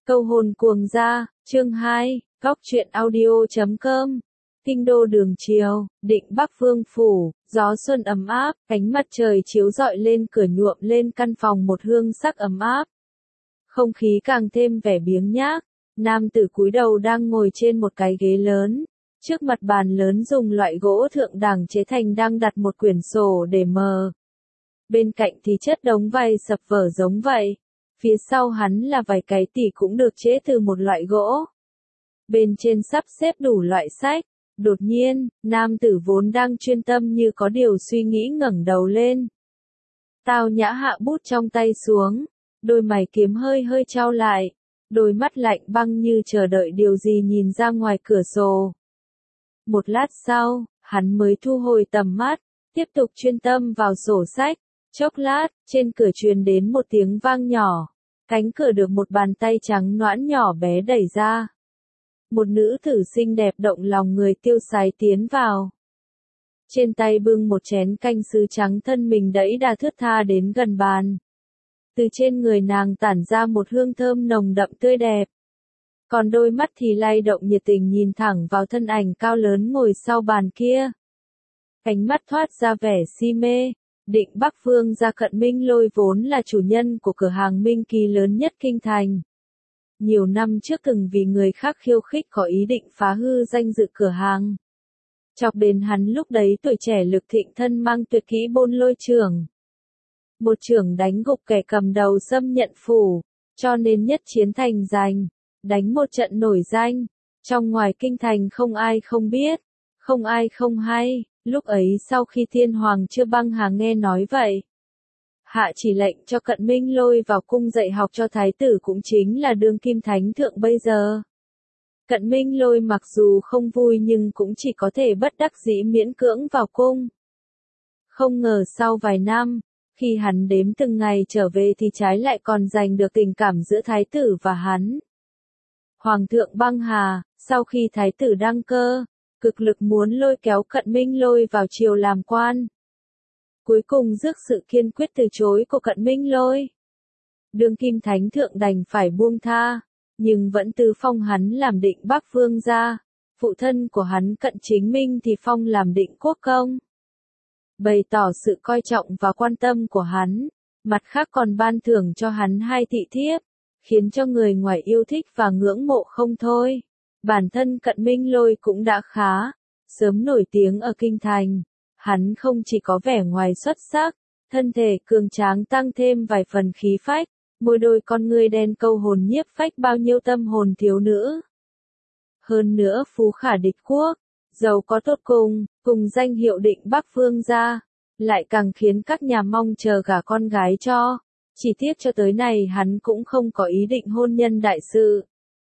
Câu hồn cuồng gia, chương 2, góc truyện audio.com. Kinh đô đường chiều, Định Bắc Vương phủ, gió xuân ấm áp, ánh mặt trời chiếu rọi lên cửa nhuộm lên căn phòng một hương sắc ấm áp. Không khí càng thêm vẻ biếng nhác, nam tử cúi đầu đang ngồi trên một cái ghế lớn. Trước mặt bàn lớn dùng loại gỗ thượng đẳng chế thành đang đặt một quyển sổ để mờ. Bên cạnh thì chất đống vài sập vở giống vậy. Phía sau hắn là vài cái tỉ cũng được chế từ một loại gỗ. Bên trên sắp xếp đủ loại sách. Đột nhiên, nam tử vốn đang chuyên tâm như có điều suy nghĩ ngẩng đầu lên. Tao nhã hạ bút trong tay xuống, đôi mày kiếm hơi hơi chau lại, đôi mắt lạnh băng như chờ đợi điều gì nhìn ra ngoài cửa sổ. Một lát sau, hắn mới thu hồi tầm mắt, tiếp tục chuyên tâm vào sổ sách. Chốc lát, trên cửa truyền đến một tiếng vang nhỏ, cánh cửa được một bàn tay trắng nõn nhỏ bé đẩy ra. Một nữ tử xinh đẹp động lòng người tiêu sái tiến vào. Trên tay bưng một chén canh sứ trắng, thân mình đẫy đà thướt tha đến gần bàn. Từ trên người nàng tản ra một hương thơm nồng đậm tươi đẹp. Còn đôi mắt thì lay động nhiệt tình nhìn thẳng vào thân ảnh cao lớn ngồi sau bàn kia. Ánh mắt thoát ra vẻ si mê. Định Bắc Vương gia Cận Minh Lôi vốn là chủ nhân của cửa hàng Minh Kỳ lớn nhất kinh thành. Nhiều năm trước từng vì người khác khiêu khích có ý định phá hư danh dự cửa hàng. Chọc đến hắn lúc đấy tuổi trẻ lực thịnh, thân mang tuyệt kỹ Bôn Lôi trưởng. Một trưởng đánh gục kẻ cầm đầu xâm nhận phủ, cho nên nhất chiến thành danh, đánh một trận nổi danh. Trong ngoài kinh thành không ai không biết, không ai không hay. Lúc ấy sau khi Thiên Hoàng chưa băng hà nghe nói vậy, hạ chỉ lệnh cho Cận Minh Lôi vào cung dạy học cho thái tử, cũng chính là đương kim thánh thượng bây giờ. Cận Minh Lôi mặc dù không vui nhưng cũng chỉ có thể bất đắc dĩ miễn cưỡng vào cung. Không ngờ sau vài năm, khi hắn đếm từng ngày trở về thì trái lại còn giành được tình cảm giữa thái tử và hắn. Hoàng thượng băng hà, sau khi thái tử đăng cơ, cực lực muốn lôi kéo Cận Minh Lôi vào triều làm quan. Cuối cùng rước sự kiên quyết từ chối của Cận Minh Lôi. Đương kim thánh thượng đành phải buông tha, nhưng vẫn tư phong hắn làm Định Bắc Vương gia. Phụ thân của hắn Cận Chính Minh thì phong làm Định Quốc công. Bày tỏ sự coi trọng và quan tâm của hắn, mặt khác còn ban thưởng cho hắn 2 thị thiếp, khiến cho người ngoài yêu thích và ngưỡng mộ không thôi. Bản thân Cận Minh Lôi cũng đã khá sớm nổi tiếng ở kinh thành. Hắn không chỉ có vẻ ngoài xuất sắc, thân thể cường tráng tăng thêm vài phần khí phách, môi đôi con ngươi đen câu hồn nhiếp phách bao nhiêu tâm hồn thiếu nữ. Hơn nữa phú khả địch quốc, giàu có tốt cùng danh hiệu Định Bắc Vương gia, lại càng khiến các nhà mong chờ gả con gái cho. Chỉ tiếc cho tới này hắn cũng không có ý định hôn nhân đại sự.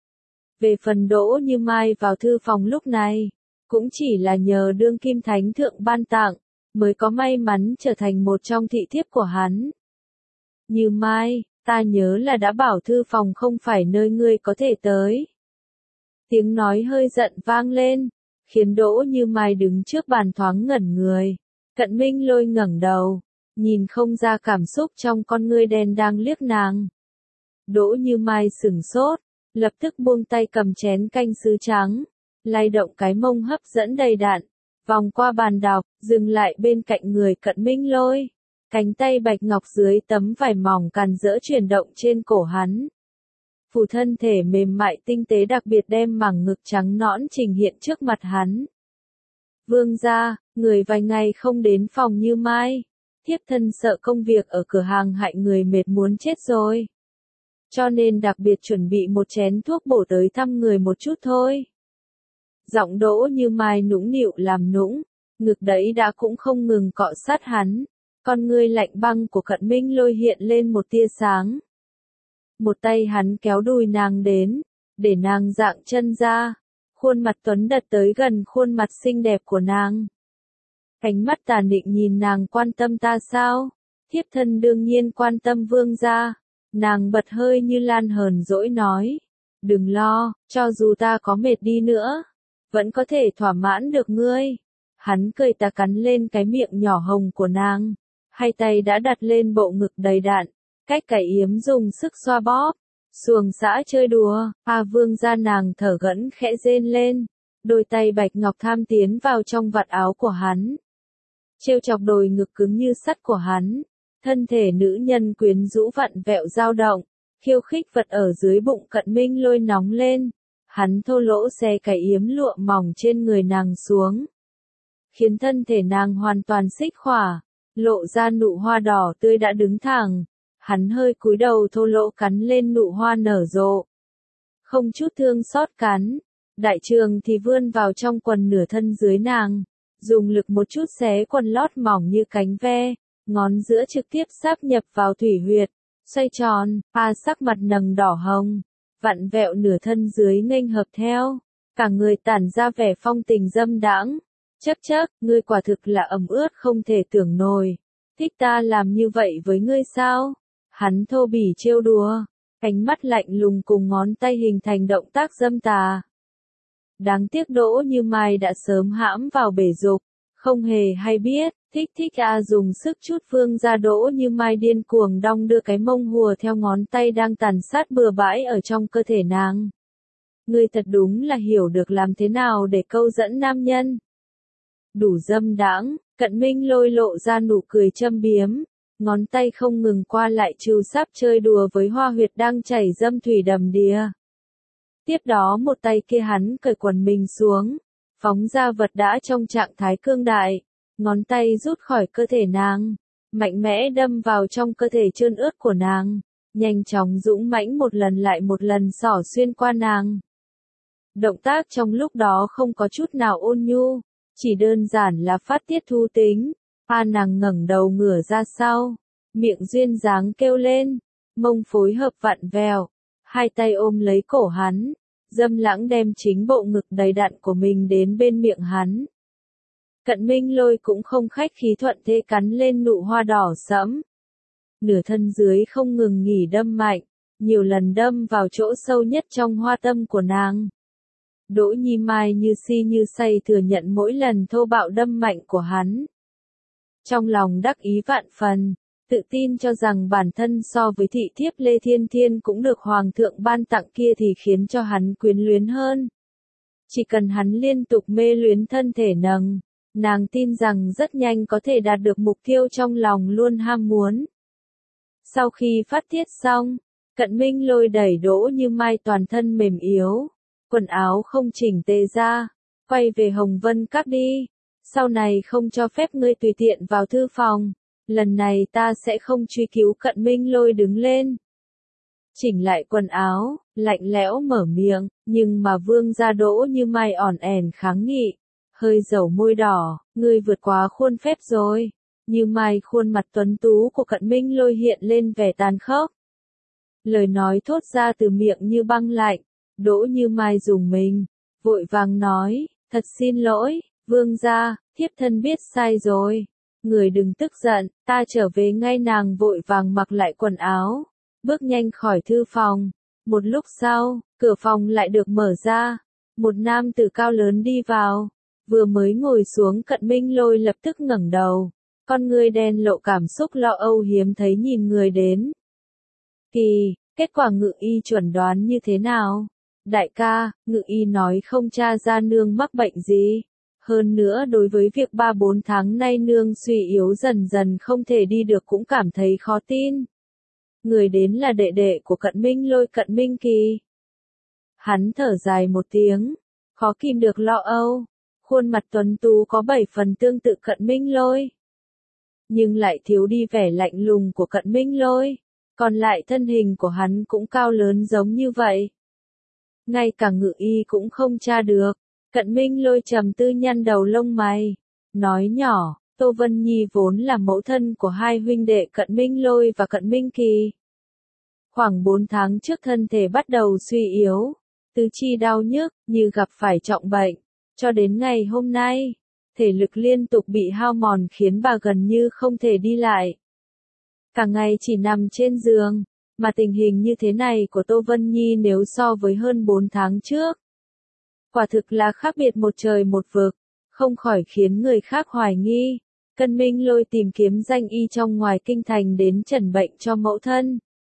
Về phần Đỗ Như Mai vào thư phòng lúc này, cũng chỉ là nhờ đương kim thánh thượng ban tặng, mới có may mắn trở thành một trong thị thiếp của hắn. Như Mai, ta nhớ là đã bảo thư phòng không phải nơi ngươi có thể tới. Tiếng nói hơi giận vang lên, khiến Đỗ Như Mai đứng trước bàn thoáng ngẩn người. Cận Minh Lôi ngẩng đầu, nhìn không ra cảm xúc trong con ngươi đen đang liếc nàng. Đỗ Như Mai sửng sốt, lập tức buông tay cầm chén canh sứ trắng, lay động cái mông hấp dẫn đầy đặn, vòng qua bàn đọc, dừng lại bên cạnh người Cận Minh Lôi. Cánh tay bạch ngọc dưới tấm vải mỏng càn rỡ chuyển động trên cổ hắn. Phủ thân thể mềm mại tinh tế đặc biệt đem mảng ngực trắng nõn trình hiện trước mặt hắn. Vương gia, người vài ngày không đến phòng Như Mai, thiếp thân sợ công việc ở cửa hàng hại người mệt muốn chết rồi. Cho nên đặc biệt chuẩn bị một chén thuốc bổ tới thăm người một chút thôi. Giọng Đỗ Như Mai nũng nịu làm nũng, ngực đấy đã cũng không ngừng cọ sát hắn. Con ngươi lạnh băng của Cận Minh Lôi hiện lên một tia sáng. Một tay hắn kéo đùi nàng đến, để nàng dạng chân ra, khuôn mặt tuấn đặt tới gần khuôn mặt xinh đẹp của nàng. Ánh mắt tà nịnh nhìn nàng, quan tâm ta sao? Thiếp thân đương nhiên quan tâm vương gia. Nàng bật hơi như lan hờn dỗi nói. Đừng lo, cho dù ta có mệt đi nữa, vẫn có thể thỏa mãn được ngươi. Hắn cười tà cắn lên cái miệng nhỏ hồng của nàng. Hai tay đã đặt lên bộ ngực đầy đặn, cách cái yếm dùng sức xoa bóp, xuồng xã chơi đùa, vương gia nàng thở gẫn khẽ rên lên, đôi tay bạch ngọc tham tiến vào trong vạt áo của hắn. Trêu chọc đồi ngực cứng như sắt của hắn, thân thể nữ nhân quyến rũ vặn vẹo dao động, khiêu khích vật ở dưới bụng Cận Minh Lôi nóng lên, hắn thô lỗ xé cái yếm lụa mỏng trên người nàng xuống, khiến thân thể nàng hoàn toàn xích khỏa, lộ ra nụ hoa đỏ tươi đã đứng thẳng, hắn hơi cúi đầu thô lỗ cắn lên nụ hoa nở rộ. Không chút thương xót cắn, đại trường thì vươn vào trong quần nửa thân dưới nàng, dùng lực một chút xé quần lót mỏng như cánh ve, ngón giữa trực tiếp sáp nhập vào thủy huyệt, xoay tròn, sắc mặt nầng đỏ hồng, vặn vẹo nửa thân dưới nghênh hợp theo, cả người tản ra vẻ phong tình dâm đãng. Chấp, ngươi quả thực là ẩm ướt không thể tưởng nổi, thích ta làm như vậy với ngươi sao? Hắn thô bỉ trêu đùa, ánh mắt lạnh lùng cùng ngón tay hình thành động tác dâm tà. Đáng tiếc Đỗ Như Mai đã sớm hãm vào bể dục, không hề hay biết, thích dùng sức chút vương ra. Đỗ Như Mai điên cuồng đong đưa cái mông hùa theo ngón tay đang tàn sát bừa bãi ở trong cơ thể nàng. Ngươi thật đúng là hiểu được làm thế nào để câu dẫn nam nhân. Đủ dâm đãng, Cận Minh Lôi lộ ra nụ cười châm biếm, ngón tay không ngừng qua lại trừ sáp chơi đùa với hoa huyệt đang chảy dâm thủy đầm đìa. Tiếp đó một tay kia hắn cởi quần mình xuống, phóng ra vật đã trong trạng thái cương đại, ngón tay rút khỏi cơ thể nàng, mạnh mẽ đâm vào trong cơ thể trơn ướt của nàng, nhanh chóng dũng mãnh một lần lại một lần xỏ xuyên qua nàng. Động tác trong lúc đó không có chút nào ôn nhu, chỉ đơn giản là phát tiết thú tính. Nàng ngẩng đầu ngửa ra sau, miệng duyên dáng kêu lên, mông phối hợp vặn vẹo, hai tay ôm lấy cổ hắn, dâm lãng đem chính bộ ngực đầy đặn của mình đến bên miệng hắn. Cận Minh Lôi cũng không khách khí thuận thế cắn lên nụ hoa đỏ sẫm. Nửa thân dưới không ngừng nghỉ đâm mạnh, nhiều lần đâm vào chỗ sâu nhất trong hoa tâm của nàng. Đỗ Nhi Mai như si như say thừa nhận mỗi lần thô bạo đâm mạnh của hắn. Trong lòng đắc ý vạn phần, tự tin cho rằng bản thân so với thị thiếp Lê Thiên Thiên cũng được Hoàng thượng ban tặng kia thì khiến cho hắn quyến luyến hơn. Chỉ cần hắn liên tục mê luyến thân thể nàng tin rằng rất nhanh có thể đạt được mục tiêu trong lòng luôn ham muốn. Sau khi phát tiết xong, Cận Minh Lôi đẩy Đỗ Như Mai toàn thân mềm yếu, quần áo không chỉnh tề ra, quay về Hồng Vân Các đi. Sau này không cho phép ngươi tùy tiện vào thư phòng, lần này ta sẽ không truy cứu. Cận Minh Lôi đứng lên, chỉnh lại quần áo, lạnh lẽo mở miệng, nhưng mà vương gia Đỗ Như Mai ỏn ẻn kháng nghị, hơi dầu môi đỏ, ngươi vượt quá khuôn phép rồi. Như Mai khuôn mặt tuấn tú của Cận Minh Lôi hiện lên vẻ tàn khốc. Lời nói thốt ra từ miệng như băng lạnh, Đỗ Như Mai rùng mình, vội vàng nói, thật xin lỗi. Vương gia, thiếp thân biết sai rồi. Người đừng tức giận, ta trở về ngay. Nàng vội vàng mặc lại quần áo, bước nhanh khỏi thư phòng. Một lúc sau, cửa phòng lại được mở ra. Một nam tử cao lớn đi vào. Vừa mới ngồi xuống Cận Minh Lôi lập tức ngẩng đầu. Con ngươi đen lộ cảm xúc lo âu hiếm thấy nhìn người đến. Kỳ, kết quả ngự y chuẩn đoán như thế nào? Đại ca, ngự y nói không tra ra nương mắc bệnh gì. Hơn nữa đối với việc 3-4 tháng nay nương suy yếu dần dần không thể đi được cũng cảm thấy khó tin. Người đến là đệ đệ của Cận Minh Lôi, Cận Minh Kỳ. Hắn thở dài một tiếng, khó kìm được lo âu. Khuôn mặt tuấn tú có 7 phần tương tự Cận Minh Lôi, nhưng lại thiếu đi vẻ lạnh lùng của Cận Minh Lôi. Còn lại thân hình của hắn cũng cao lớn giống như vậy. Ngay cả ngự y cũng không tra được. Cận Minh Lôi trầm tư nhăn đầu lông mày, nói nhỏ, Tô Vân Nhi vốn là mẫu thân của hai huynh đệ Cận Minh Lôi và Cận Minh Kỳ. Khoảng 4 tháng trước thân thể bắt đầu suy yếu, tứ chi đau nhức, như gặp phải trọng bệnh. Cho đến ngày hôm nay, thể lực liên tục bị hao mòn khiến bà gần như không thể đi lại. Cả ngày chỉ nằm trên giường, mà tình hình như thế này của Tô Vân Nhi nếu so với hơn 4 tháng trước, quả thực là khác biệt một trời một vực, không khỏi khiến người khác hoài nghi. Cận Minh Lôi tìm kiếm danh y trong ngoài kinh thành đến chẩn bệnh cho mẫu thân.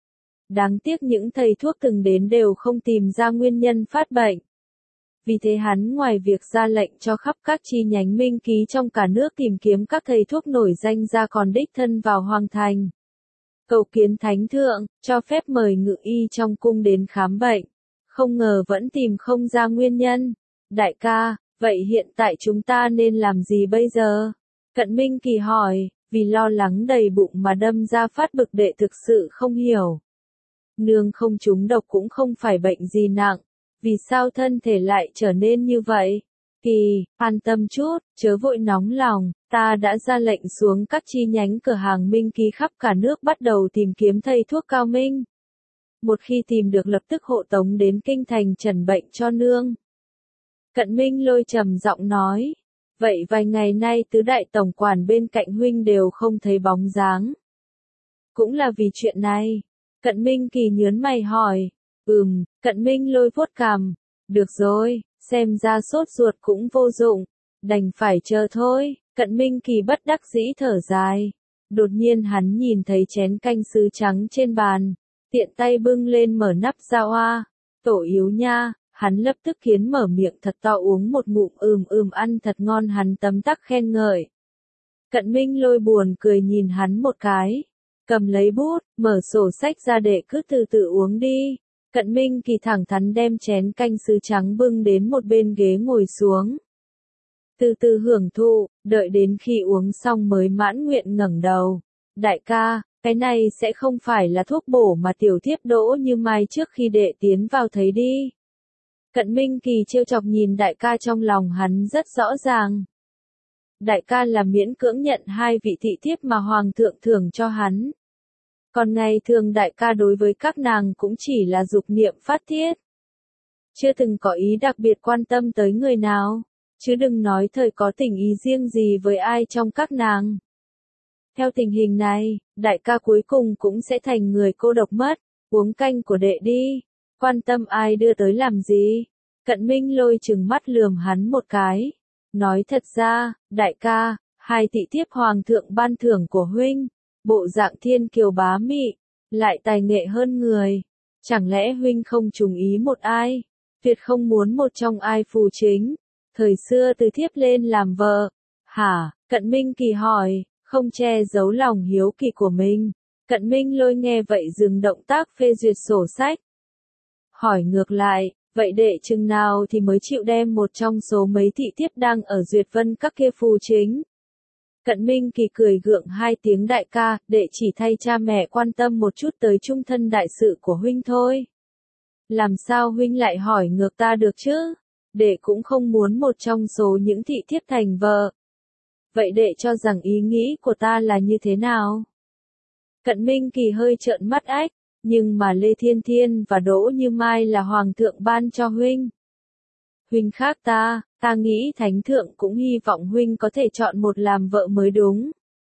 Đáng tiếc những thầy thuốc từng đến đều không tìm ra nguyên nhân phát bệnh. Vì thế hắn ngoài việc ra lệnh cho khắp các chi nhánh minh ký trong cả nước tìm kiếm các thầy thuốc nổi danh ra còn đích thân vào hoàng thành. Cầu kiến thánh thượng, cho phép mời ngự y trong cung đến khám bệnh. Không ngờ vẫn tìm không ra nguyên nhân. Đại ca, vậy hiện tại chúng ta nên làm gì bây giờ? Cận Minh Kỳ hỏi, vì lo lắng đầy bụng mà đâm ra phát bực đệ thực sự không hiểu. Nương không trúng độc cũng không phải bệnh gì nặng. Vì sao thân thể lại trở nên như vậy? Kỳ, an tâm chút, chớ vội nóng lòng, ta đã ra lệnh xuống các chi nhánh cửa hàng minh ký khắp cả nước bắt đầu tìm kiếm thầy thuốc cao minh. Một khi tìm được lập tức hộ tống đến kinh thành trần bệnh cho nương. Cận Minh Lôi trầm giọng nói, vậy vài ngày nay tứ đại tổng quản bên cạnh huynh đều không thấy bóng dáng. Cũng là vì chuyện này. Cận Minh Kỳ nhớn mày hỏi, Cận Minh Lôi vuốt cằm, được rồi, xem ra sốt ruột cũng vô dụng, đành phải chờ thôi. Cận Minh Kỳ bất đắc dĩ thở dài. Đột nhiên hắn nhìn thấy chén canh sứ trắng trên bàn, tiện tay bưng lên mở nắp ra oa. Tổ yếu nha, hắn lập tức khiến mở miệng thật to uống một ngụm ăn thật ngon hắn tấm tắc khen ngợi. Cận Minh Lôi buồn cười nhìn hắn một cái, cầm lấy bút, mở sổ sách ra để cứ từ từ uống đi. Cận Minh Kỳ thẳng thắn đem chén canh sứ trắng bưng đến một bên ghế ngồi xuống. Từ từ hưởng thụ, đợi đến khi uống xong mới mãn nguyện ngẩng đầu. Đại ca, cái này sẽ không phải là thuốc bổ mà tiểu thiếp Đỗ Như Mai trước khi đệ tiến vào thấy đi. Cận Minh Kỳ trêu chọc nhìn đại ca trong lòng hắn rất rõ ràng. Đại ca là miễn cưỡng nhận hai vị thị thiếp mà hoàng thượng thưởng cho hắn. Còn ngày thường đại ca đối với các nàng cũng chỉ là dục niệm phát thiết. Chưa từng có ý đặc biệt quan tâm tới người nào, chứ đừng nói thời có tình ý riêng gì với ai trong các nàng. Theo tình hình này, đại ca cuối cùng cũng sẽ thành người cô độc mất, uống canh của đệ đi, quan tâm ai đưa tới làm gì. Cận Minh Lôi trừng mắt lườm hắn một cái, nói thật ra, đại ca, hai thị thiếp hoàng thượng ban thưởng của huynh, bộ dạng thiên kiều bá mị, lại tài nghệ hơn người, chẳng lẽ huynh không trùng ý một ai, tuyệt không muốn một trong ai phù chính, thời xưa từ thiếp lên làm vợ, hả? Cận Minh Kỳ hỏi, không che giấu lòng hiếu kỳ của mình. Cận Minh Lôi nghe vậy dừng động tác phê duyệt sổ sách. Hỏi ngược lại, vậy đệ chừng nào thì mới chịu đem một trong số mấy thị thiếp đang ở duyệt vân các kia phù chính? Cận Minh Kỳ cười gượng hai tiếng đại ca, đệ chỉ thay cha mẹ quan tâm một chút tới trung thân đại sự của huynh thôi. Làm sao huynh lại hỏi ngược ta được chứ? Đệ cũng không muốn một trong số những thị thiếp thành vợ. Vậy đệ cho rằng ý nghĩ của ta là như thế nào? Cận Minh Kỳ hơi trợn mắt ách, nhưng mà Lê Thiên Thiên và Đỗ Như Mai là hoàng thượng ban cho huynh. Huynh khác ta nghĩ thánh thượng cũng hy vọng huynh có thể chọn một làm vợ mới đúng.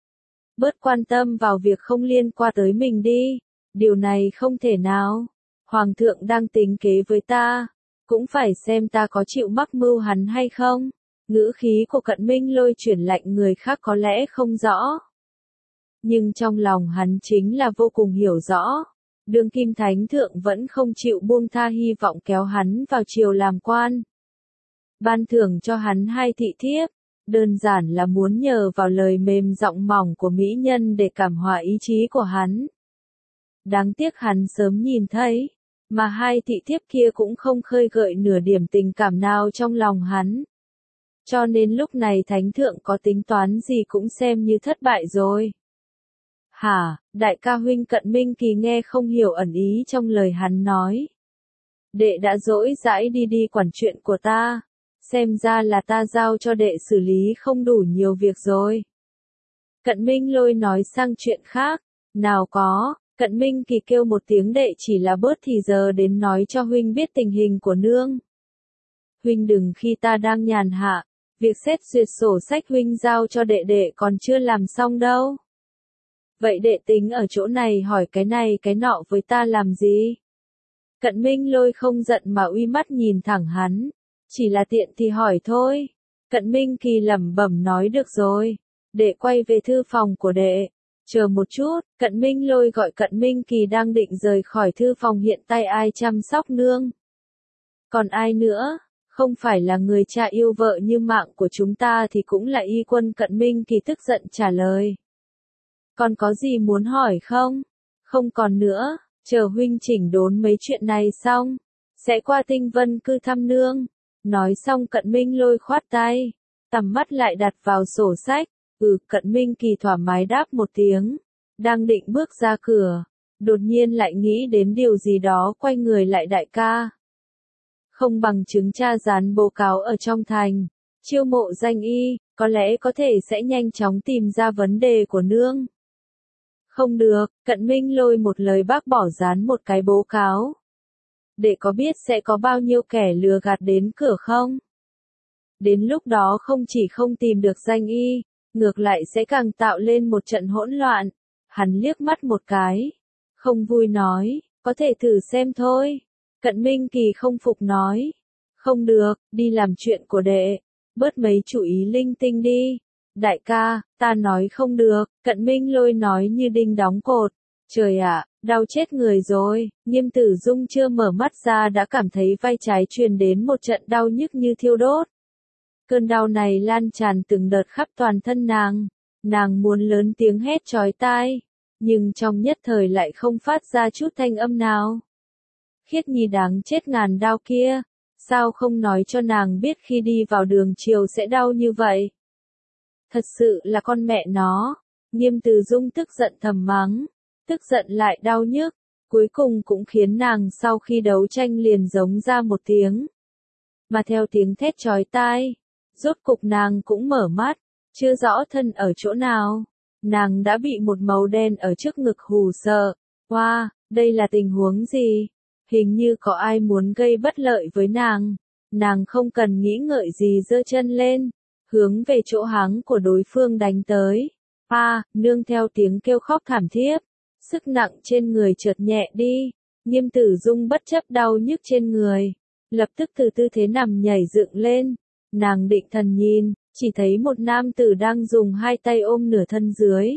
Bớt quan tâm vào việc không liên quan tới mình đi, điều này không thể nào. Hoàng thượng đang tính kế với ta, cũng phải xem ta có chịu mắc mưu hắn hay không. Ngữ khí của Cận Minh Lôi chuyển lạnh người khác có lẽ không rõ. Nhưng trong lòng hắn chính là vô cùng hiểu rõ. Đương kim thánh thượng vẫn không chịu buông tha hy vọng kéo hắn vào triều làm quan. Ban thưởng cho hắn hai thị thiếp, đơn giản là muốn nhờ vào lời mềm giọng mỏng của mỹ nhân để cảm hóa ý chí của hắn. Đáng tiếc hắn sớm nhìn thấy, mà hai thị thiếp kia cũng không khơi gợi nửa điểm tình cảm nào trong lòng hắn. Cho nên lúc này thánh thượng có tính toán gì cũng xem như thất bại rồi. Hả, đại ca huynh? Cận Minh Kỳ nghe không hiểu ẩn ý trong lời hắn nói. Đệ đã dỗi dãi đi quản chuyện của ta. Xem ra là ta giao cho đệ xử lý không đủ nhiều việc rồi. Cận Minh Lôi nói sang chuyện khác. Nào có, Cận Minh Kỳ kêu một tiếng đệ chỉ là bớt thì giờ đến nói cho huynh biết tình hình của nương. Huynh đừng khi ta đang nhàn hạ, việc xét duyệt sổ sách huynh giao cho đệ còn chưa làm xong đâu. Vậy đệ tính ở chỗ này hỏi cái này cái nọ với ta làm gì? Cận Minh Lôi không giận mà uy mắt nhìn thẳng hắn. Chỉ là tiện thì hỏi thôi. Cận Minh Kỳ lẩm bẩm nói được rồi. Đệ quay về thư phòng của đệ. Chờ một chút, Cận Minh Lôi gọi Cận Minh Kỳ đang định rời khỏi thư phòng hiện tại ai chăm sóc nương. Còn ai nữa, không phải là người cha yêu vợ như mạng của chúng ta thì cũng là y quân. Cận Minh Kỳ tức giận trả lời. Còn có gì muốn hỏi không? Không còn nữa, chờ huynh chỉnh đốn mấy chuyện này xong, sẽ qua Tinh Vân cư thăm nương. Nói xong Cận Minh Lôi khoát tay, tầm mắt lại đặt vào sổ sách. Cận Minh Kỳ thoải mái đáp một tiếng, đang định bước ra cửa, đột nhiên lại nghĩ đến điều gì đó, quay người lại. Đại ca, không bằng chứng tra dán báo cáo ở trong thành, chiêu mộ danh y, có lẽ có thể sẽ nhanh chóng tìm ra vấn đề của nương. Không được, Cận Minh Lôi một lời bác bỏ, dán một cái báo cáo. Để có biết sẽ có bao nhiêu kẻ lừa gạt đến cửa không? Đến lúc đó không chỉ không tìm được danh y, ngược lại sẽ càng tạo lên một trận hỗn loạn. Hắn liếc mắt một cái, không vui nói, có thể thử xem thôi. Cận Minh Kỳ không phục nói, không được, đi làm chuyện của đệ, bớt mấy chủ ý linh tinh đi. Đại ca, ta nói không được, Cận Minh Lôi nói như đinh đóng cột. Trời ạ, đau chết người rồi. Nghiêm Tử Dung chưa mở mắt ra đã cảm thấy vai trái truyền đến một trận đau nhức như thiêu đốt. Cơn đau này lan tràn từng đợt khắp toàn thân nàng. Nàng muốn lớn tiếng hét chói tai, nhưng trong nhất thời lại không phát ra chút thanh âm nào. Khiết Nhi đáng chết ngàn đau kia, sao không nói cho nàng biết khi đi vào đường chiều sẽ đau như vậy? Thật sự là con mẹ nó. Nghiêm Từ Dung tức giận thầm mắng, tức giận lại đau nhức, cuối cùng cũng khiến nàng sau khi đấu tranh liền giống ra một tiếng. Mà theo tiếng thét chói tai, rốt cục nàng cũng mở mắt, chưa rõ thân ở chỗ nào. Nàng đã bị một màu đen ở trước ngực hù sợ. Wow, đây là tình huống gì? Hình như có ai muốn gây bất lợi với nàng. Nàng không cần nghĩ ngợi gì giơ chân lên, hướng về chỗ háng của đối phương đánh tới. Nương theo tiếng kêu khóc thảm thiết, sức nặng trên người chợt nhẹ đi. Nghiêm Tử Dung bất chấp đau nhức trên người, lập tức từ tư thế nằm nhảy dựng lên. Nàng định thần nhìn, chỉ thấy một nam tử đang dùng hai tay ôm nửa thân dưới,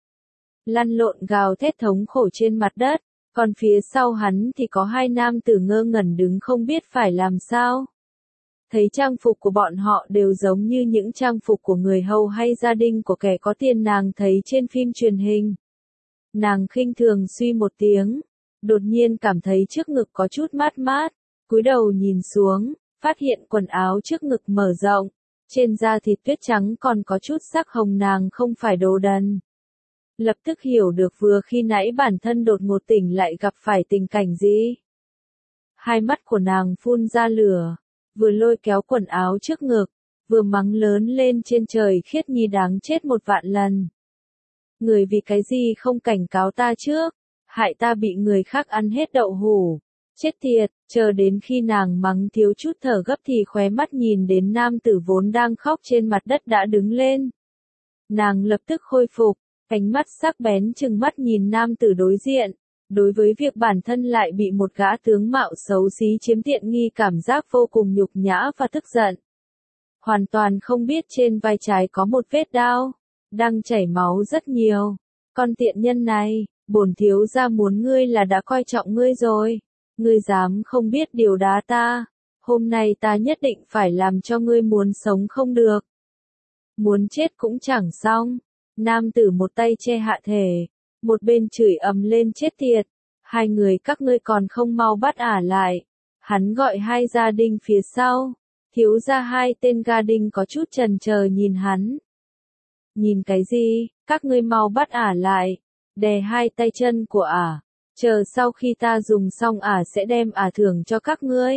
lăn lộn gào thét thống khổ trên mặt đất, còn phía sau hắn thì có hai nam tử ngơ ngẩn đứng không biết phải làm sao. Thấy trang phục của bọn họ đều giống như những trang phục của người hầu hay gia đình của kẻ có tiền nàng thấy trên phim truyền hình. Nàng khinh thường suy một tiếng, đột nhiên cảm thấy trước ngực có chút mát mát, cúi đầu nhìn xuống, phát hiện quần áo trước ngực mở rộng, trên da thịt tuyết trắng còn có chút sắc hồng. Nàng không phải đồ đần. Lập tức hiểu được vừa khi nãy bản thân đột ngột tỉnh lại gặp phải tình cảnh gì. Hai mắt của nàng phun ra lửa, vừa lôi kéo quần áo trước ngực, vừa mắng lớn lên trên trời. Khiết Nhi đáng chết một vạn lần. Người vì cái gì không cảnh cáo ta trước, hại ta bị người khác ăn hết đậu hủ. Chết tiệt, chờ đến khi nàng mắng thiếu chút thở gấp thì khóe mắt nhìn đến nam tử vốn đang khóc trên mặt đất đã đứng lên. Nàng lập tức khôi phục, ánh mắt sắc bén trừng mắt nhìn nam tử đối diện. Đối với việc bản thân lại bị một gã tướng mạo xấu xí chiếm tiện nghi, cảm giác vô cùng nhục nhã và tức giận. Hoàn toàn không biết trên vai trái có một vết đao, đang chảy máu rất nhiều. Con tiện nhân này, bổn thiếu gia muốn ngươi là đã coi trọng ngươi rồi. Ngươi dám không biết điều đá ta, hôm nay ta nhất định phải làm cho ngươi muốn sống không được. Muốn chết cũng chẳng xong. Nam tử một tay che hạ thể, một bên chửi ầm lên chết tiệt. Hai người các ngươi còn không mau bắt ả lại. Hắn gọi hai gia đình phía sau. Thiếu gia hai tên gia đình có chút chần chờ nhìn hắn. Nhìn cái gì, các ngươi mau bắt ả lại. Đè hai tay chân của ả. Chờ sau khi ta dùng xong ả sẽ đem ả thưởng cho các ngươi.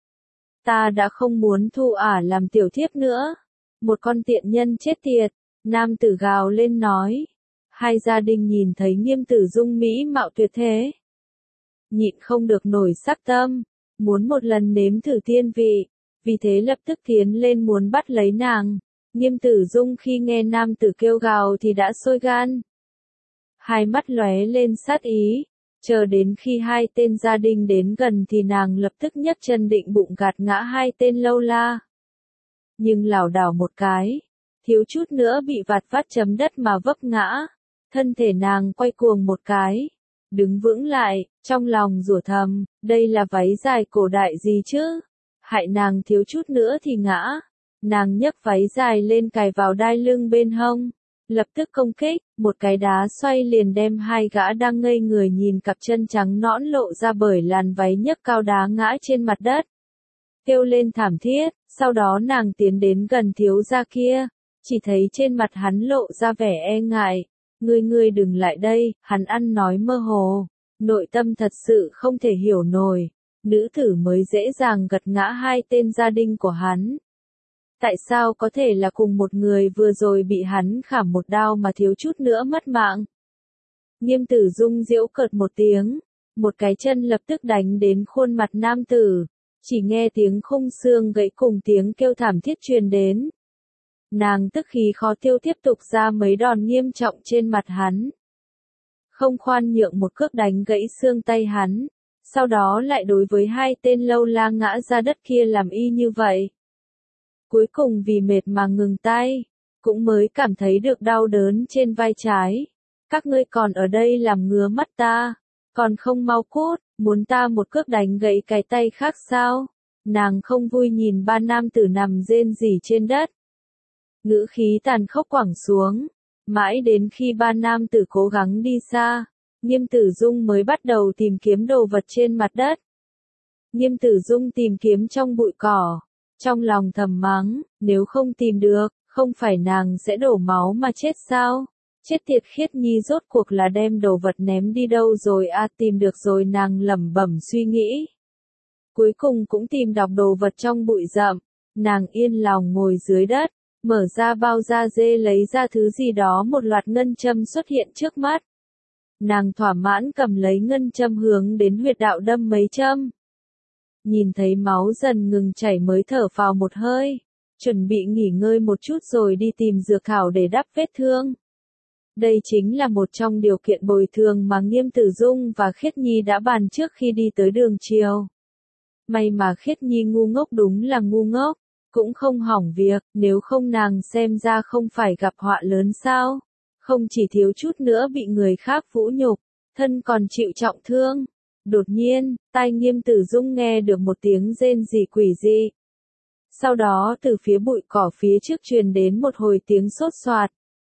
Ta đã không muốn thu ả làm tiểu thiếp nữa. Một con tiện nhân chết tiệt. Nam tử gào lên nói. Hai gia đình nhìn thấy Nghiêm Tử Dung mỹ mạo tuyệt thế, nhịn không được nổi sắc tâm, muốn một lần nếm thử tiên vị, vì thế lập tức tiến lên muốn bắt lấy nàng. Nghiêm Tử Dung khi nghe nam tử kêu gào thì đã sôi gan. Hai mắt lóe lên sát ý, chờ đến khi hai tên gia đình đến gần thì nàng lập tức nhấc chân định bụng gạt ngã hai tên lâu la. Nhưng lảo đảo một cái, thiếu chút nữa bị vạt vát chấm đất mà vấp ngã. Thân thể nàng quay cuồng một cái, đứng vững lại, trong lòng rủa thầm, đây là váy dài cổ đại gì chứ? Hại nàng thiếu chút nữa thì ngã. Nàng nhấc váy dài lên cài vào đai lưng bên hông, lập tức công kích, một cái đá xoay liền đem hai gã đang ngây người nhìn cặp chân trắng nõn lộ ra bởi làn váy nhấc cao đá ngã trên mặt đất. Kêu lên thảm thiết, sau đó nàng tiến đến gần thiếu gia kia, chỉ thấy trên mặt hắn lộ ra vẻ e ngại. Ngươi đừng lại đây, hắn ăn nói mơ hồ, nội tâm thật sự không thể hiểu nổi, nữ tử mới dễ dàng gật ngã hai tên gia đình của hắn. Tại sao có thể là cùng một người vừa rồi bị hắn khảm một đao mà thiếu chút nữa mất mạng? Nghiêm Tử Dung giễu cợt một tiếng, một cái chân lập tức đánh đến khuôn mặt nam tử, chỉ nghe tiếng khung xương gãy cùng tiếng kêu thảm thiết truyền đến. Nàng tức khí khó tiêu tiếp tục ra mấy đòn nghiêm trọng trên mặt hắn. Không khoan nhượng một cước đánh gãy xương tay hắn, sau đó lại đối với hai tên lâu la ngã ra đất kia làm y như vậy. Cuối cùng vì mệt mà ngừng tay, cũng mới cảm thấy được đau đớn trên vai trái. Các ngươi còn ở đây làm ngứa mắt ta, còn không mau cút, muốn ta một cước đánh gãy cái tay khác sao? Nàng không vui nhìn ba nam tử nằm rên rỉ trên đất. Ngữ khí tàn khốc quẳng xuống, mãi đến khi ba nam tử cố gắng đi xa, Nghiêm Tử Dung mới bắt đầu tìm kiếm đồ vật trên mặt đất. Nghiêm Tử Dung tìm kiếm trong bụi cỏ, trong lòng thầm mắng, nếu không tìm được, không phải nàng sẽ đổ máu mà chết sao? Chết tiệt Khiết Nhi rốt cuộc là đem đồ vật ném đi đâu rồi à, tìm được rồi, nàng lẩm bẩm suy nghĩ. Cuối cùng cũng tìm đọc đồ vật trong bụi rậm, nàng yên lòng ngồi dưới đất, mở ra bao da dê lấy ra thứ gì đó, một loạt ngân châm xuất hiện trước mắt. Nàng thỏa mãn cầm lấy ngân châm hướng đến huyệt đạo đâm mấy châm. Nhìn thấy máu dần ngừng chảy mới thở phào một hơi, chuẩn bị nghỉ ngơi một chút rồi đi tìm dược thảo để đắp vết thương. Đây chính là một trong điều kiện bồi thường mà Nghiêm Tử Dung và Khiết Nhi đã bàn trước khi đi tới Đường Triều. May mà Khiết Nhi ngu ngốc, đúng là ngu ngốc, cũng không hỏng việc, nếu không nàng xem ra không phải gặp họa lớn sao. Không chỉ thiếu chút nữa bị người khác vũ nhục, thân còn chịu trọng thương. Đột nhiên, tai Nghiêm Tử Dung nghe được một tiếng rên rỉ quỷ dị. Sau đó từ phía bụi cỏ phía trước truyền đến một hồi tiếng sốt soạt.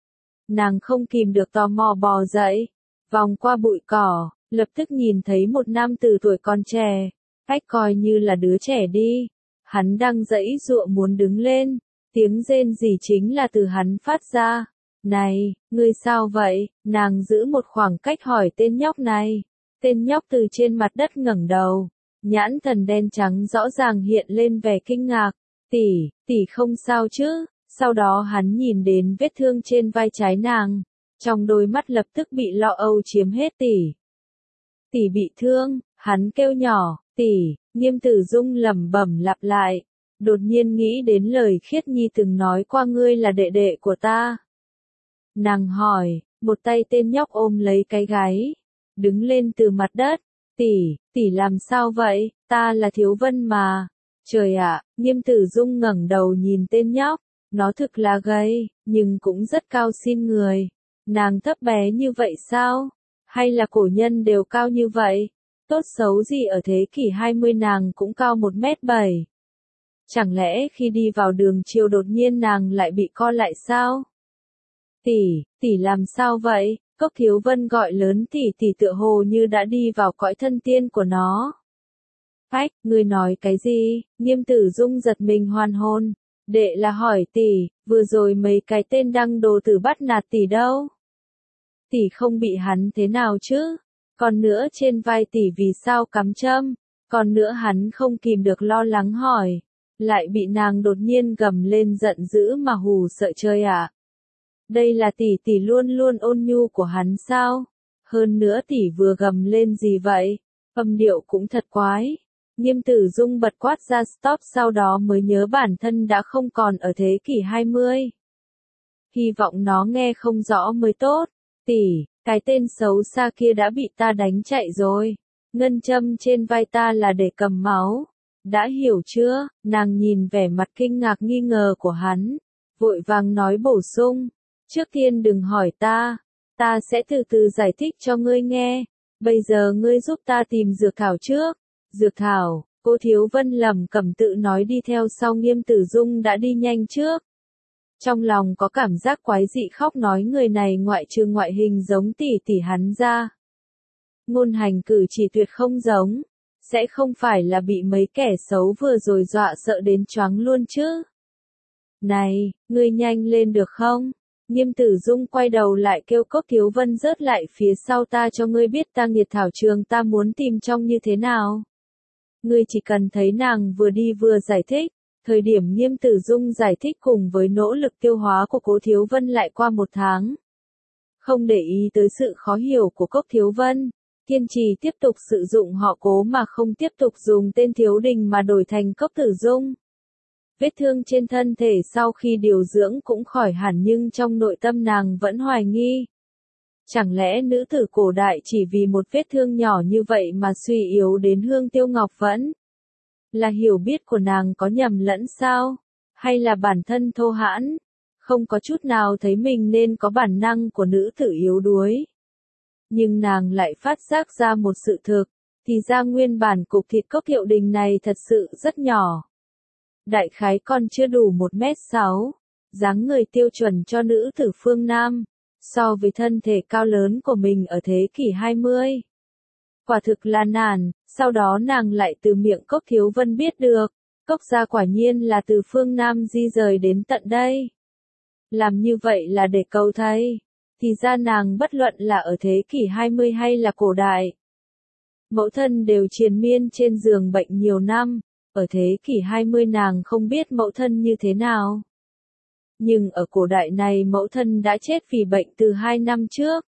Nàng không kìm được tò mò bò dậy, vòng qua bụi cỏ, lập tức nhìn thấy một nam tử tuổi còn trẻ, cách coi như là đứa trẻ đi. Hắn đang giãy giụa muốn đứng lên, tiếng rên rỉ chính là từ hắn phát ra. Này, ngươi sao vậy? Nàng giữ một khoảng cách hỏi tên nhóc này. Tên nhóc từ trên mặt đất ngẩng đầu, nhãn thần đen trắng rõ ràng hiện lên vẻ kinh ngạc. Tỷ không sao chứ? Sau đó hắn nhìn đến vết thương trên vai trái nàng, trong đôi mắt lập tức bị lo âu chiếm hết. Tỷ bị thương, hắn kêu nhỏ, tỷ. Nghiêm Tử Dung lẩm bẩm lặp lại, đột nhiên nghĩ đến lời Khiết Nhi từng nói qua, ngươi là đệ đệ của ta. Nàng hỏi, một tay tên nhóc ôm lấy cái gáy, đứng lên từ mặt đất, tỷ làm sao vậy, ta là Thiếu Vân mà. Trời ạ, Nghiêm Tử Dung ngẩng đầu nhìn tên nhóc, nó thực là gầy, nhưng cũng rất cao xin người. Nàng thấp bé như vậy sao? Hay là cổ nhân đều cao như vậy? Tốt xấu gì ở thế kỷ 20 nàng cũng cao 1m7. Chẳng lẽ khi đi vào Đường Triều đột nhiên nàng lại bị co lại sao? Tỷ làm sao vậy? Cốc Thiếu Vân gọi lớn tỷ tựa hồ như đã đi vào cõi thân tiên của nó. Ách, ngươi nói cái gì? Nghiêm Tử Dung giật mình hoàn hồn. Đệ là hỏi tỷ, vừa rồi mấy cái tên đăng đồ tử bắt nạt tỷ đâu? Tỷ không bị hắn thế nào chứ? Còn nữa trên vai tỷ vì sao cắm châm? Còn nữa hắn không kìm được lo lắng hỏi. Lại bị nàng đột nhiên gầm lên giận dữ mà hù sợ chơi à? Đây là tỷ luôn luôn ôn nhu của hắn sao? Hơn nữa tỷ vừa gầm lên gì vậy? Âm điệu cũng thật quái. Nghiêm Tử Dung bật quát ra stop, sau đó mới nhớ bản thân đã không còn ở thế kỷ 20. Hy vọng nó nghe không rõ mới tốt. Tỷ, cái tên xấu xa kia đã bị ta đánh chạy rồi. Ngân châm trên vai ta là để cầm máu. Đã hiểu chưa? Nàng nhìn vẻ mặt kinh ngạc nghi ngờ của hắn, vội vàng nói bổ sung. Trước tiên đừng hỏi ta. Ta sẽ từ từ giải thích cho ngươi nghe. Bây giờ ngươi giúp ta tìm dược thảo trước. Dược thảo, cô Thiếu Vân lẩm cẩm tự nói đi theo sau Nghiêm Tử Dung đã đi nhanh trước. Trong lòng có cảm giác quái dị khóc nói người này ngoại trừ ngoại hình giống tỷ tỷ hắn ra. Ngôn hành cử chỉ tuyệt không giống. Sẽ không phải là bị mấy kẻ xấu vừa rồi dọa sợ đến choáng luôn chứ. Này, ngươi nhanh lên được không? Nghiêm Tử Dung quay đầu lại kêu Cốc Thiếu Vân rớt lại phía sau ta cho ngươi biết ta nghiệt thảo trường ta muốn tìm trong như thế nào. Ngươi chỉ cần thấy nàng vừa đi vừa giải thích. Thời điểm Nghiêm Tử Dung giải thích cùng với nỗ lực tiêu hóa của Cố Thiếu Vân lại qua 1 tháng. Không để ý tới sự khó hiểu của Cốc Thiếu Vân. Kiên trì tiếp tục sử dụng họ Cố mà không tiếp tục dùng tên Thiếu Đình mà đổi thành Cốc Tử Dung. Vết thương trên thân thể sau khi điều dưỡng cũng khỏi hẳn nhưng trong nội tâm nàng vẫn hoài nghi. Chẳng lẽ nữ tử cổ đại chỉ vì một vết thương nhỏ như vậy mà suy yếu đến Hương Tiêu Ngọc Vẫn? Là hiểu biết của nàng có nhầm lẫn sao? Hay là bản thân thô hãn? Không có chút nào thấy mình nên có bản năng của nữ tử yếu đuối. Nhưng nàng lại phát giác ra một sự thực, thì ra nguyên bản cục thịt Cốc Thiệu Đình này thật sự rất nhỏ. Đại khái còn chưa đủ 1m6, dáng người tiêu chuẩn cho nữ tử phương Nam, so với thân thể cao lớn của mình ở thế kỷ 20. Quả thực là nản, sau đó nàng lại từ miệng Cốc Thiếu Vân biết được, Cốc gia quả nhiên là từ phương Nam di rời đến tận đây. Làm như vậy là để cầu thầy, thì ra nàng bất luận là ở thế kỷ 20 hay là cổ đại. Mẫu thân đều triền miên trên giường bệnh nhiều năm, ở thế kỷ 20 nàng không biết mẫu thân như thế nào. Nhưng ở cổ đại này mẫu thân đã chết vì bệnh từ 2 năm trước.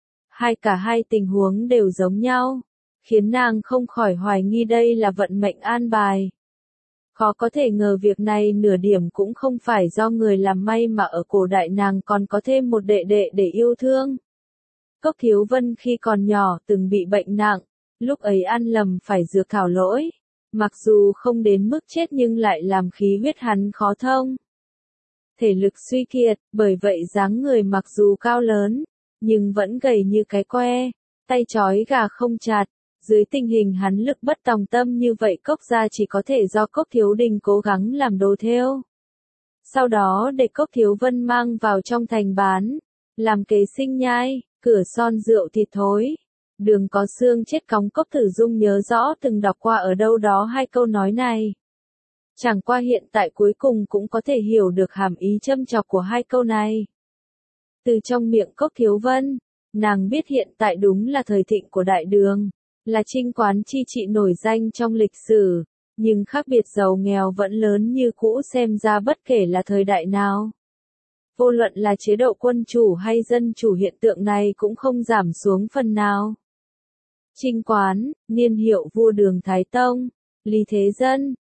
Cả hai tình huống đều giống nhau, khiến nàng không khỏi hoài nghi đây là vận mệnh an bài. Khó có thể ngờ việc này nửa điểm cũng không phải do người làm may mà ở cổ đại nàng còn có thêm một đệ đệ để yêu thương. Cốc Thiếu Vân khi còn nhỏ từng bị bệnh nặng, lúc ấy ăn lầm phải dược thảo lỗi. Mặc dù không đến mức chết nhưng lại làm khí huyết hắn khó thông. Thể lực suy kiệt, bởi vậy dáng người mặc dù cao lớn, nhưng vẫn gầy như cái que, tay trói gà không chặt. Dưới tình hình hắn lực bất tòng tâm như vậy Cốc gia chỉ có thể do Cốc Thiếu Đình cố gắng làm đồ thêu. Sau đó để Cốc Thiếu Vân mang vào trong thành bán, làm kế sinh nhai, cửa son rượu thịt thối. Đường có xương chết cóng Cốc Tử Dung nhớ rõ từng đọc qua ở đâu đó 2 câu nói này. Chẳng qua hiện tại cuối cùng cũng có thể hiểu được hàm ý châm chọc của 2 câu này. Từ trong miệng Cốc Thiếu Vân, nàng biết hiện tại đúng là thời thịnh của Đại Đường, là trinh quán chi trị nổi danh trong lịch sử, nhưng khác biệt giàu nghèo vẫn lớn như cũ xem ra bất kể là thời đại nào. Vô luận là chế độ quân chủ hay dân chủ hiện tượng này cũng không giảm xuống phần nào. Trinh quán, niên hiệu vua Đường Thái Tông, Lý Thế Dân,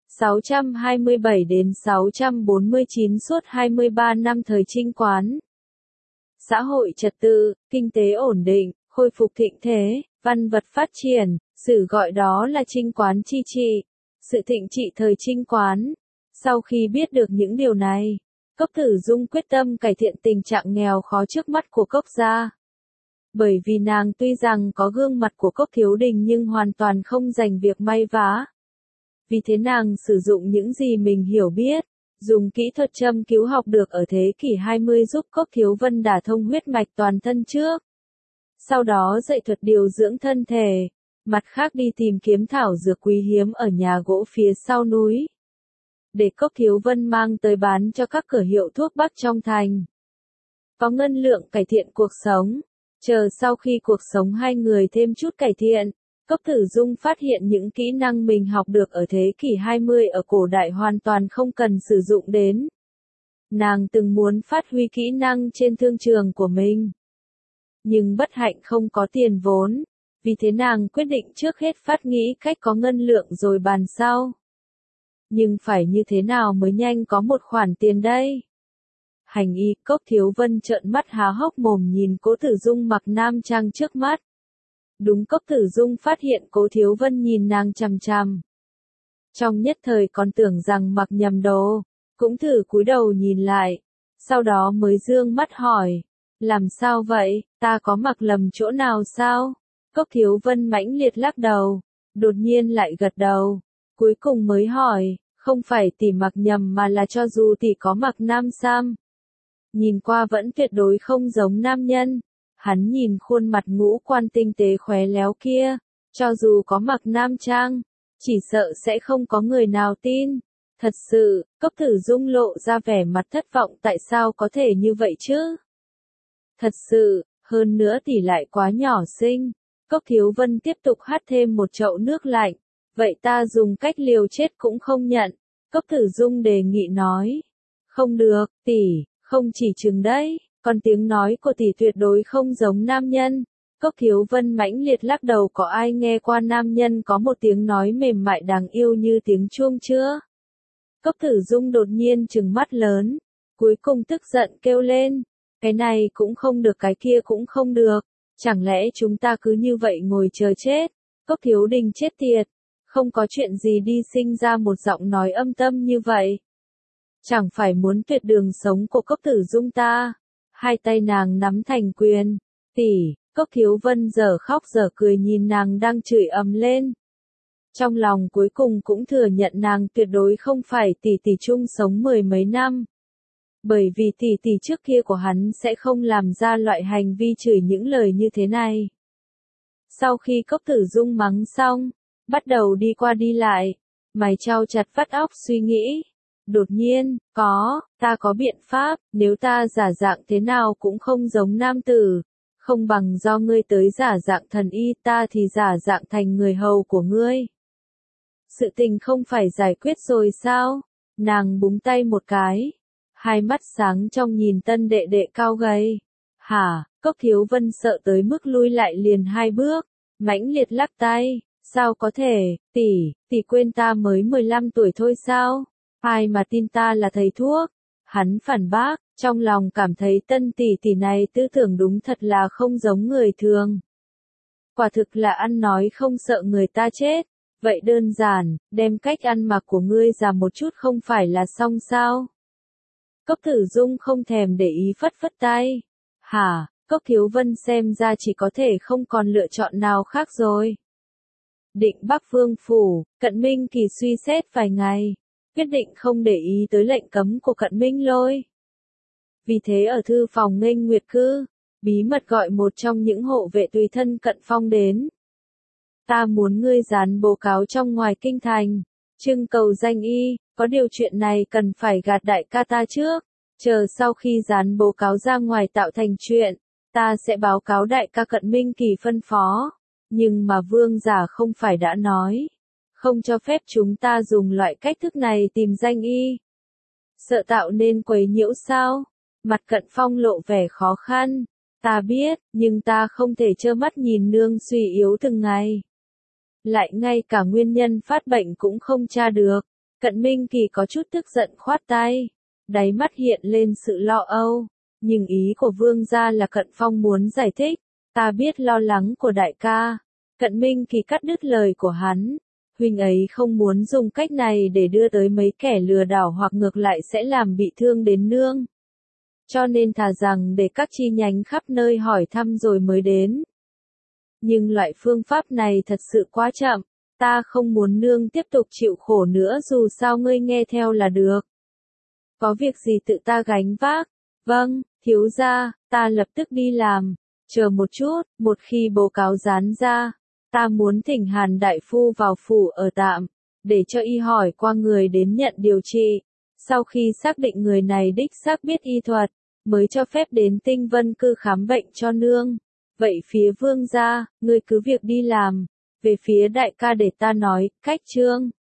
627 đến 649 suốt 23 năm thời Trinh quán. Xã hội trật tự, kinh tế ổn định, khôi phục thịnh thế, văn vật phát triển, sử gọi đó là Trinh quán chi trị, sự thịnh trị thời Trinh quán. Sau khi biết được những điều này, Cốc Tử Dung quyết tâm cải thiện tình trạng nghèo khó trước mắt của Cốc gia. Bởi vì nàng tuy rằng có gương mặt của Cốc Thiếu Đình nhưng hoàn toàn không dành việc may vá. Vì thế nàng sử dụng những gì mình hiểu biết, dùng kỹ thuật châm cứu học được ở thế kỷ 20 giúp Cốc Thiếu Vân đả thông huyết mạch toàn thân trước. Sau đó dạy thuật điều dưỡng thân thể, mặt khác đi tìm kiếm thảo dược quý hiếm ở nhà gỗ phía sau núi. Để Cốc Thiếu Vân mang tới bán cho các cửa hiệu thuốc bắc trong thành. Có ngân lượng cải thiện cuộc sống. Chờ sau khi cuộc sống hai người thêm chút cải thiện, Cốc Tử Dung phát hiện những kỹ năng mình học được ở thế kỷ 20 ở cổ đại hoàn toàn không cần sử dụng đến. Nàng từng muốn phát huy kỹ năng trên thương trường của mình. Nhưng bất hạnh không có tiền vốn, vì thế nàng quyết định trước hết phát nghĩ cách có ngân lượng rồi bàn sau. Nhưng phải như thế nào mới nhanh có một khoản tiền đây? Hành y, Cốc Thiếu Vân trợn mắt há hốc mồm nhìn Cố Tử Dung mặc nam trang trước mắt. Đúng, Cốc Tử Dung phát hiện Cố Thiếu Vân nhìn nàng chằm chằm. Trong nhất thời còn tưởng rằng mặc nhầm đồ, cũng thử cúi đầu nhìn lại, sau đó mới dương mắt hỏi, Làm sao vậy, ta có mặc lầm chỗ nào sao? Cốc Thiếu Vân mãnh liệt lắc đầu, đột nhiên lại gật đầu, cuối cùng mới hỏi, không phải tỷ mặc nhầm mà là cho dù tỷ có mặc nam sam. Nhìn qua vẫn tuyệt đối không giống nam nhân. Hắn nhìn khuôn mặt ngũ quan tinh tế khóe léo kia, cho dù có mặc nam trang, chỉ sợ sẽ không có người nào tin. Thật sự, Cốc Tử Dung lộ ra vẻ mặt thất vọng, tại sao có thể như vậy chứ? Thật sự, hơn nữa tỷ lại quá nhỏ xinh. Cốc Thiếu Vân tiếp tục hắt thêm một chậu nước lạnh. Vậy ta dùng cách liều chết cũng không nhận. Cốc Tử Dung đề nghị nói. Không được, tỷ, không chỉ chừng đấy, còn tiếng nói của tỷ tuyệt đối không giống nam nhân. Cốc Thiếu Vân mãnh liệt lắc đầu, có ai nghe qua nam nhân có một tiếng nói mềm mại đáng yêu như tiếng chuông chưa? Cốc Tử Dung đột nhiên trừng mắt lớn, cuối cùng tức giận kêu lên. Cái này cũng không được, cái kia cũng không được. Chẳng lẽ chúng ta cứ như vậy ngồi chờ chết? Cốc Thiếu Đình chết tiệt. Không có chuyện gì đi sinh ra một giọng nói âm tâm như vậy. Chẳng phải muốn tuyệt đường sống của Cốc Tử Dung ta. Hai tay nàng nắm thành quyền. Tỷ, Cốc Thiếu Vân giờ khóc giờ cười nhìn nàng đang chửi ầm lên. Trong lòng cuối cùng cũng thừa nhận nàng tuyệt đối không phải tỷ tỷ chung sống 10 mấy năm. Bởi vì tỷ tỷ trước kia của hắn sẽ không làm ra loại hành vi chửi những lời như thế này. Sau khi Cốc Tử Dung mắng xong, bắt đầu đi qua đi lại, mày chau chặt vắt óc suy nghĩ. Đột nhiên, ta có biện pháp, nếu ta giả dạng thế nào cũng không giống nam tử, không bằng do ngươi tới giả dạng thần y, ta thì giả dạng thành người hầu của ngươi. Sự tình không phải giải quyết rồi sao? Nàng búng tay một cái, hai mắt sáng trong nhìn tân đệ đệ cao gầy. Hả? Cốc Thiếu Vân sợ tới mức lui lại liền 2 bước, mãnh liệt lắc tay. Sao có thể, tỷ quên ta mới 15 tuổi thôi sao? Ai mà tin ta là thầy thuốc? Hắn phản bác, trong lòng cảm thấy tân tỷ tỷ này tư tưởng đúng thật là không giống người thường. Quả thực là ăn nói không sợ người ta chết. Vậy đơn giản, đem cách ăn mặc của ngươi ra một chút không phải là xong sao? Cốc Tử Dung không thèm để ý phất phất tay. Hả? Cốc Thiếu Vân xem ra chỉ có thể không còn lựa chọn nào khác rồi. Định Bắc Vương phủ, Cận Minh Kỳ suy xét vài ngày, quyết định không để ý tới lệnh cấm của Cận Minh Lôi. Vì thế ở thư phòng Nghênh Nguyệt Cư, bí mật gọi một trong những hộ vệ tùy thân Cận Phong đến. Ta muốn ngươi dán bố cáo trong ngoài kinh thành, trưng cầu danh y, có điều chuyện này cần phải gạt đại ca ta trước, chờ sau khi dán bố cáo ra ngoài tạo thành chuyện, ta sẽ báo cáo đại ca. Cận Minh Kỳ phân phó. Nhưng mà vương giả không phải đã nói, không cho phép chúng ta dùng loại cách thức này tìm danh y. Sợ tạo nên quấy nhiễu sao? Mặt Cận Phong lộ vẻ khó khăn. Ta biết, nhưng ta không thể trơ mắt nhìn nương suy yếu từng ngày. Lại ngay cả nguyên nhân phát bệnh cũng không tra được. Cận Minh Kỳ có chút tức giận khoát tay. Đáy mắt hiện lên sự lo âu. Nhưng ý của vương gia là Cận Phong muốn giải thích. Ta biết lo lắng của đại ca. Cận Minh Kỳ cắt đứt lời của hắn. Huynh ấy không muốn dùng cách này để đưa tới mấy kẻ lừa đảo hoặc ngược lại sẽ làm bị thương đến nương. Cho nên thà rằng để các chi nhánh khắp nơi hỏi thăm rồi mới đến. Nhưng loại phương pháp này thật sự quá chậm. Ta không muốn nương tiếp tục chịu khổ nữa, dù sao ngươi nghe theo là được. Có việc gì tự ta gánh vác. Vâng, thiếu gia, ta lập tức đi làm. Chờ một chút, một khi báo cáo dán ra, ta muốn thỉnh Hàn đại phu vào phủ ở tạm, để cho y hỏi qua người đến nhận điều trị. Sau khi xác định người này đích xác biết y thuật, mới cho phép đến Tinh Vân Cư khám bệnh cho nương. Vậy phía vương gia, ngươi cứ việc đi làm. Về phía đại ca để ta nói, cách chương.